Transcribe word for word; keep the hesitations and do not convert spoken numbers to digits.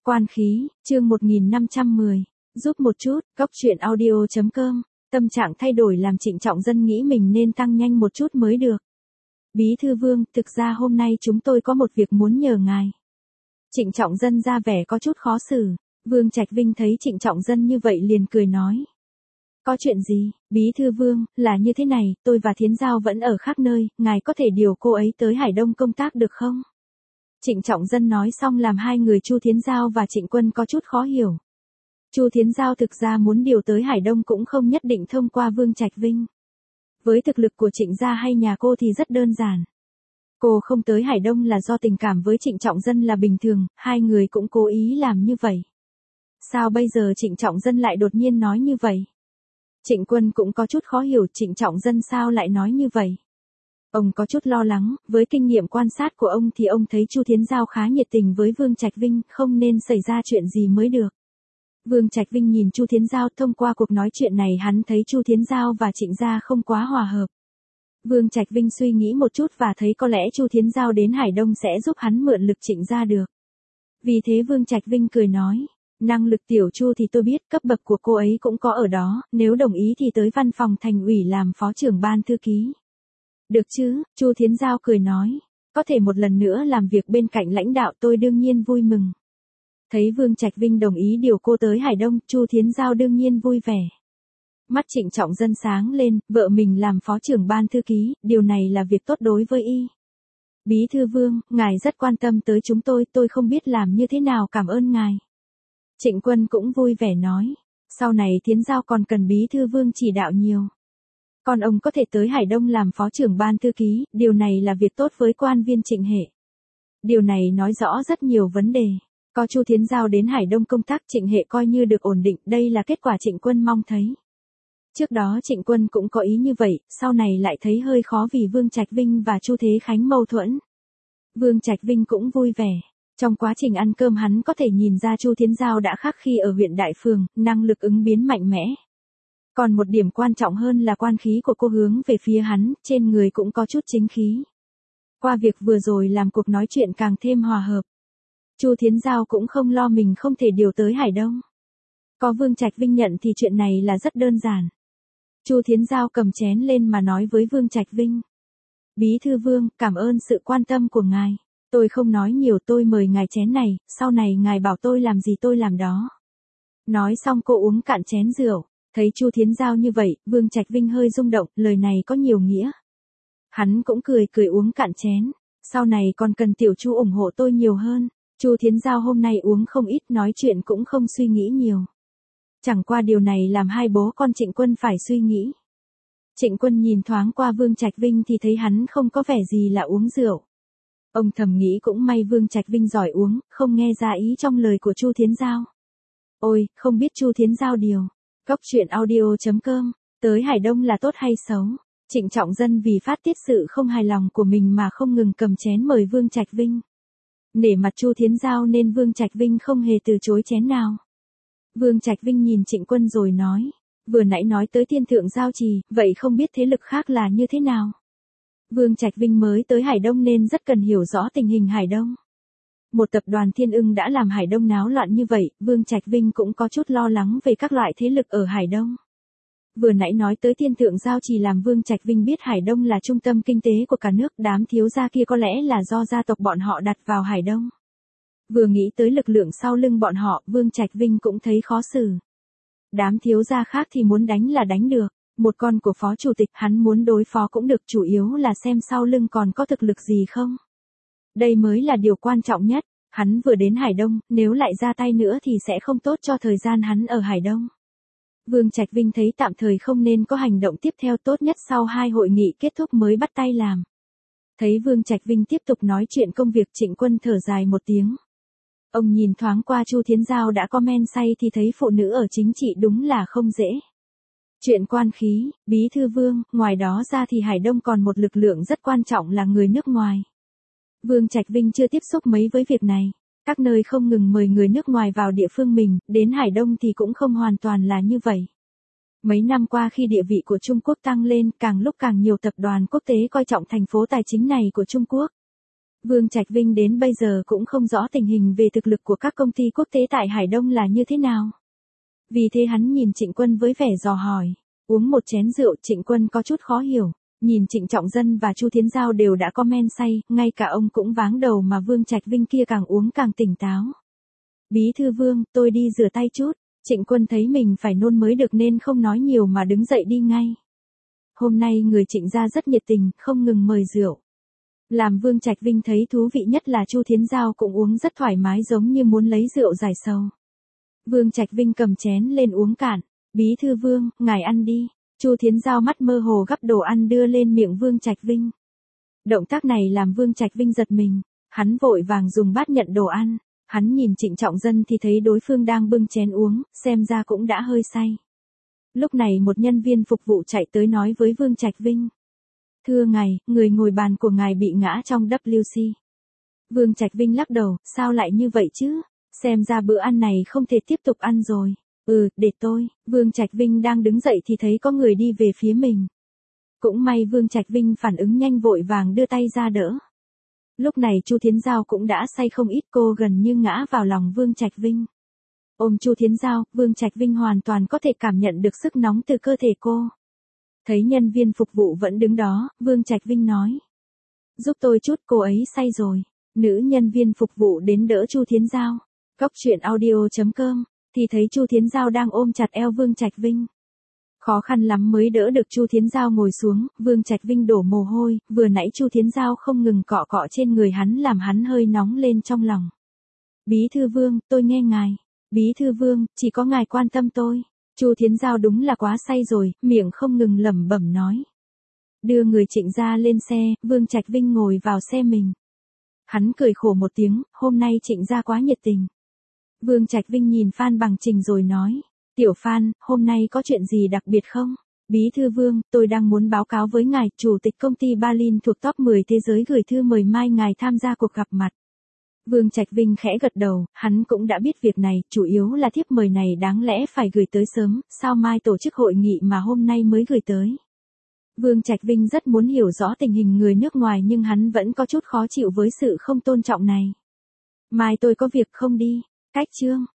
Quan khí, chương một nghìn năm trăm mười. Giúp một chút, góc truyện audio chấm com. Tâm trạng thay đổi làm Trịnh Trọng Dân nghĩ mình nên tăng nhanh một chút mới được. Bí thư Vương, thực ra hôm nay chúng tôi có một việc muốn nhờ ngài. Trịnh Trọng Dân ra vẻ có chút khó xử. Vương Trạch Vinh thấy Trịnh Trọng Dân như vậy liền cười nói. Có chuyện gì, Bí thư Vương, là như thế này, tôi và Thiến Giao vẫn ở khác nơi, ngài có thể điều cô ấy tới Hải Đông công tác được không? Trịnh Trọng Dân nói xong làm hai người Chu Thiến Giao và Trịnh Quân có chút khó hiểu. Chu Thiến Giao thực ra muốn điều tới Hải Đông cũng không nhất định thông qua Vương Trạch Vinh. Với thực lực của Trịnh gia hay nhà cô thì rất đơn giản. Cô không tới Hải Đông là do tình cảm với Trịnh Trọng Dân là bình thường, hai người cũng cố ý làm như vậy. Sao bây giờ Trịnh Trọng Dân lại đột nhiên nói như vậy? Trịnh Quân cũng có chút khó hiểu Trịnh Trọng Dân sao lại nói như vậy. Ông có chút lo lắng, với kinh nghiệm quan sát của ông thì ông thấy Chu Thiến Giao khá nhiệt tình với Vương Trạch Vinh, không nên xảy ra chuyện gì mới được. Vương Trạch Vinh nhìn Chu Thiến Giao, thông qua cuộc nói chuyện này hắn thấy Chu Thiến Giao và Trịnh gia không quá hòa hợp. Vương Trạch Vinh suy nghĩ một chút và thấy có lẽ Chu Thiến Giao đến Hải Đông sẽ giúp hắn mượn lực Trịnh gia được. Vì thế Vương Trạch Vinh cười nói, năng lực tiểu Chu thì tôi biết, cấp bậc của cô ấy cũng có ở đó, nếu đồng ý thì tới văn phòng thành ủy làm phó trưởng ban thư ký. Được chứ, Chu Thiến Giao cười nói, có thể một lần nữa làm việc bên cạnh lãnh đạo tôi đương nhiên vui mừng. Thấy Vương Trạch Vinh đồng ý điều cô tới Hải Đông, Chu Thiến Giao đương nhiên vui vẻ. Mắt Trịnh Trọng Dân sáng lên, vợ mình làm phó trưởng ban thư ký, điều này là việc tốt đối với y. Bí thư Vương, ngài rất quan tâm tới chúng tôi, tôi không biết làm như thế nào cảm ơn ngài. Trịnh Quân cũng vui vẻ nói, sau này Thiến Giao còn cần Bí thư Vương chỉ đạo nhiều. Còn ông có thể tới Hải Đông làm phó trưởng ban thư ký, điều này là việc tốt với quan viên Trịnh hệ. Điều này nói rõ rất nhiều vấn đề. Có Chu Thiến Giao đến Hải Đông công tác Trịnh hệ coi như được ổn định, đây là kết quả Trịnh Quân mong thấy. Trước đó Trịnh Quân cũng có ý như vậy, sau này lại thấy hơi khó vì Vương Trạch Vinh và Chu Thế Khánh mâu thuẫn. Vương Trạch Vinh cũng vui vẻ. Trong quá trình ăn cơm hắn có thể nhìn ra Chu Thiến Giao đã khác khi ở huyện Đại Phường, năng lực ứng biến mạnh mẽ. Còn một điểm quan trọng hơn là quan khí của cô hướng về phía hắn, trên người cũng có chút chính khí. Qua việc vừa rồi làm cuộc nói chuyện càng thêm hòa hợp. Chu Thiến Giao cũng không lo mình không thể điều tới Hải Đông. Có Vương Trạch Vinh nhận thì chuyện này là rất đơn giản. Chu Thiến Giao cầm chén lên mà nói với Vương Trạch Vinh. Bí thư Vương, cảm ơn sự quan tâm của ngài. Tôi không nói nhiều, tôi mời ngài chén này, sau này ngài bảo tôi làm gì tôi làm đó. Nói xong cô uống cạn chén rượu. Thấy Chu Thiến Giao như vậy, Vương Trạch Vinh hơi rung động, lời này có nhiều nghĩa. Hắn cũng cười cười uống cạn chén. Sau này còn cần tiểu Chu ủng hộ tôi nhiều hơn. Chu Thiến Giao hôm nay uống không ít, nói chuyện cũng không suy nghĩ nhiều. Chẳng qua điều này làm hai bố con Trịnh Quân phải suy nghĩ. Trịnh Quân nhìn thoáng qua Vương Trạch Vinh thì thấy hắn không có vẻ gì là uống rượu. Ông thầm nghĩ cũng may Vương Trạch Vinh giỏi uống, không nghe ra ý trong lời của Chu Thiến Giao. Ôi, không biết Chu Thiến Giao điều. Góc truyện audio chấm com, tới Hải Đông là tốt hay xấu? Trịnh Trọng Dân vì phát tiết sự không hài lòng của mình mà không ngừng cầm chén mời Vương Trạch Vinh. Nể mặt Chu Thiến Giao nên Vương Trạch Vinh không hề từ chối chén nào. Vương Trạch Vinh nhìn Trịnh Quân rồi nói, vừa nãy nói tới thiên thượng giao trì, vậy không biết thế lực khác là như thế nào? Vương Trạch Vinh mới tới Hải Đông nên rất cần hiểu rõ tình hình Hải Đông. Một tập đoàn Thiên Ưng đã làm Hải Đông náo loạn như vậy, Vương Trạch Vinh cũng có chút lo lắng về các loại thế lực ở Hải Đông. Vừa nãy nói tới thiên thượng giao trì làm Vương Trạch Vinh biết Hải Đông là trung tâm kinh tế của cả nước, đám thiếu gia kia có lẽ là do gia tộc bọn họ đặt vào Hải Đông. Vừa nghĩ tới lực lượng sau lưng bọn họ, Vương Trạch Vinh cũng thấy khó xử. Đám thiếu gia khác thì muốn đánh là đánh được, một con của phó chủ tịch hắn muốn đối phó cũng được, chủ yếu là xem sau lưng còn có thực lực gì không. Đây mới là điều quan trọng nhất, hắn vừa đến Hải Đông, nếu lại ra tay nữa thì sẽ không tốt cho thời gian hắn ở Hải Đông. Vương Trạch Vinh thấy tạm thời không nên có hành động tiếp theo, tốt nhất sau hai hội nghị kết thúc mới bắt tay làm. Thấy Vương Trạch Vinh tiếp tục nói chuyện công việc, Trịnh Quân thở dài một tiếng. Ông nhìn thoáng qua Chu Thiến Giao đã có men say thì thấy phụ nữ ở chính trị đúng là không dễ. Chuyện quan khí, Bí thư Vương, ngoài đó ra thì Hải Đông còn một lực lượng rất quan trọng là người nước ngoài. Vương Trạch Vinh chưa tiếp xúc mấy với việc này. Các nơi không ngừng mời người nước ngoài vào địa phương mình, đến Hải Đông thì cũng không hoàn toàn là như vậy. Mấy năm qua khi địa vị của Trung Quốc tăng lên, càng lúc càng nhiều tập đoàn quốc tế coi trọng thành phố tài chính này của Trung Quốc. Vương Trạch Vinh đến bây giờ cũng không rõ tình hình về thực lực của các công ty quốc tế tại Hải Đông là như thế nào. Vì thế hắn nhìn Trịnh Quân với vẻ dò hỏi. Uống một chén rượu, Trịnh Quân có chút khó hiểu. Nhìn Trịnh Trọng Dân và Chu Thiến Giao đều đã có men say, ngay cả ông cũng váng đầu mà Vương Trạch Vinh kia càng uống càng tỉnh táo. Bí thư Vương, tôi đi rửa tay chút. Trịnh Quân thấy mình phải nôn mới được nên không nói nhiều mà đứng dậy đi ngay. Hôm nay người Trịnh gia rất nhiệt tình, không ngừng mời rượu. Làm Vương Trạch Vinh thấy thú vị nhất là Chu Thiến Giao cũng uống rất thoải mái giống như muốn lấy rượu giải sầu. Vương Trạch Vinh cầm chén lên uống cạn. Bí thư Vương, ngài ăn đi. Chu Thiến Giao mắt mơ hồ gắp đồ ăn đưa lên miệng Vương Trạch Vinh. Động tác này làm Vương Trạch Vinh giật mình. Hắn vội vàng dùng bát nhận đồ ăn. Hắn nhìn Trịnh Trọng Dân thì thấy đối phương đang bưng chén uống, xem ra cũng đã hơi say. Lúc này một nhân viên phục vụ chạy tới nói với Vương Trạch Vinh. Thưa ngài, người ngồi bàn của ngài bị ngã trong W C. Vương Trạch Vinh lắc đầu, sao lại như vậy chứ? Xem ra bữa ăn này không thể tiếp tục ăn rồi. Ừ, để tôi. Vương Trạch Vinh đang đứng dậy thì thấy có người đi về phía mình. Cũng may Vương Trạch Vinh phản ứng nhanh vội vàng đưa tay ra đỡ. Lúc này Chu Thiến Giao cũng đã say không ít, cô gần như ngã vào lòng Vương Trạch Vinh. Ôm Chu Thiến Giao, Vương Trạch Vinh hoàn toàn có thể cảm nhận được sức nóng từ cơ thể cô. Thấy nhân viên phục vụ vẫn đứng đó, Vương Trạch Vinh nói. Giúp tôi chút, cô ấy say rồi. Nữ nhân viên phục vụ đến đỡ Chu Thiến Giao. Cóc truyện audio chấm com, thì thấy Chu Thiến Giao đang ôm chặt eo Vương Trạch Vinh. Khó khăn lắm mới đỡ được Chu Thiến Giao ngồi xuống, Vương Trạch Vinh đổ mồ hôi, vừa nãy Chu Thiến Giao không ngừng cọ cọ trên người hắn làm hắn hơi nóng lên trong lòng. Bí thư Vương, tôi nghe ngài. Bí thư Vương, chỉ có ngài quan tâm tôi. Chu Thiến Giao đúng là quá say rồi, miệng không ngừng lẩm bẩm nói. Đưa người Trịnh gia lên xe, Vương Trạch Vinh ngồi vào xe mình. Hắn cười khổ một tiếng, hôm nay Trịnh gia quá nhiệt tình. Vương Trạch Vinh nhìn Phan Bằng Trình rồi nói. Tiểu Phan, hôm nay có chuyện gì đặc biệt không? Bí thư Vương, tôi đang muốn báo cáo với ngài, chủ tịch công ty Berlin thuộc top mười thế giới gửi thư mời mai ngài tham gia cuộc gặp mặt. Vương Trạch Vinh khẽ gật đầu, hắn cũng đã biết việc này, chủ yếu là thiếp mời này đáng lẽ phải gửi tới sớm, sao mai tổ chức hội nghị mà hôm nay mới gửi tới. Vương Trạch Vinh rất muốn hiểu rõ tình hình người nước ngoài nhưng hắn vẫn có chút khó chịu với sự không tôn trọng này. Mai tôi có việc không đi. Cách chương.